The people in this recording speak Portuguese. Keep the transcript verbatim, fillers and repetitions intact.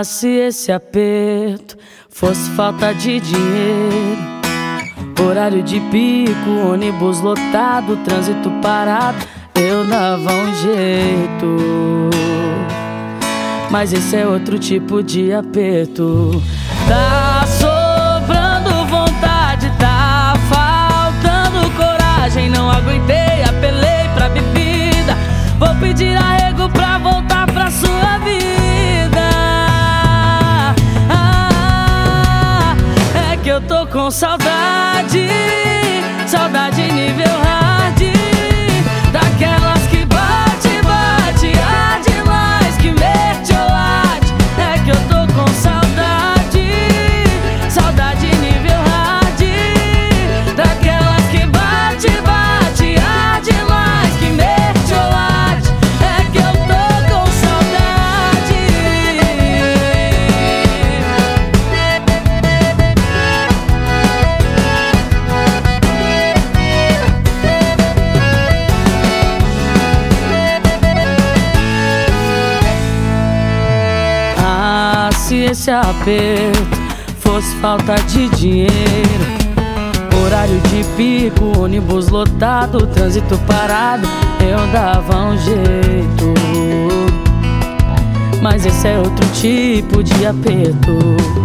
Ah, se esse aperto fosse falta de dinheiro, horário de pico, ônibus lotado, trânsito parado, eu dava um jeito. Mas esse é outro tipo de aperto. Tá sobrando vontade, tá faltando coragem. Não aguentei, apelei pra bebida. Vou pedir arrego pra voltar pra sua vida. Ah, é que eu tô com saudade, saudade nível hard, daquelas que bate, bate, arde mais que mertiolate. É que eu tô com saudade, saudade nível hard, daquelas que bate, bate, arde mais que mertiolate. É que eu tô com saudade. Ah, se esse aperto fosse falta de dinheiro, horário de pico, ônibus lotado, trânsito parado, eu dava um jeito. Mas esse é outro tipo de aperto.